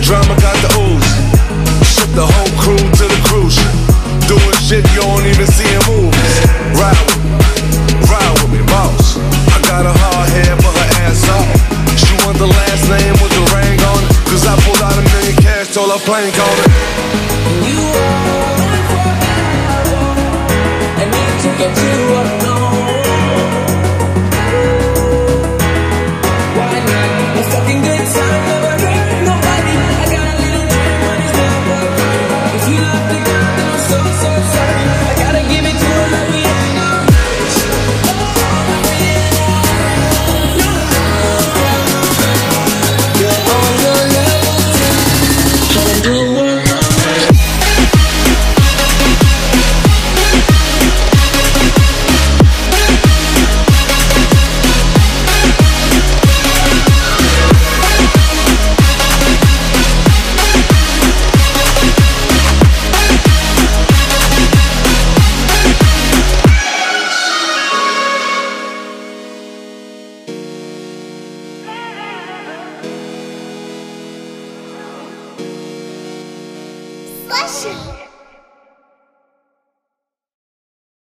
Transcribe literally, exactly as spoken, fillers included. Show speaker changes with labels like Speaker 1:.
Speaker 1: drama got the ooze. Ship the whole crew to the cruise ship. Doing shit you don't even see in movies. Ride with me, ride with me, boss. I got a hard head, but her ass off. She want the last name with the ring on it. Cause I pulled out a million cash, told her plank on it.
Speaker 2: You are mine forever, and I need to get you alone. Why not? A fucking good time never hurt nobody. I got a little dream, but it's never mine. If you love the girl, then I'm so, so sorry. I gotta give it to her like we ain't on. You're on your level, tryna do one wrong.
Speaker 3: Slushy.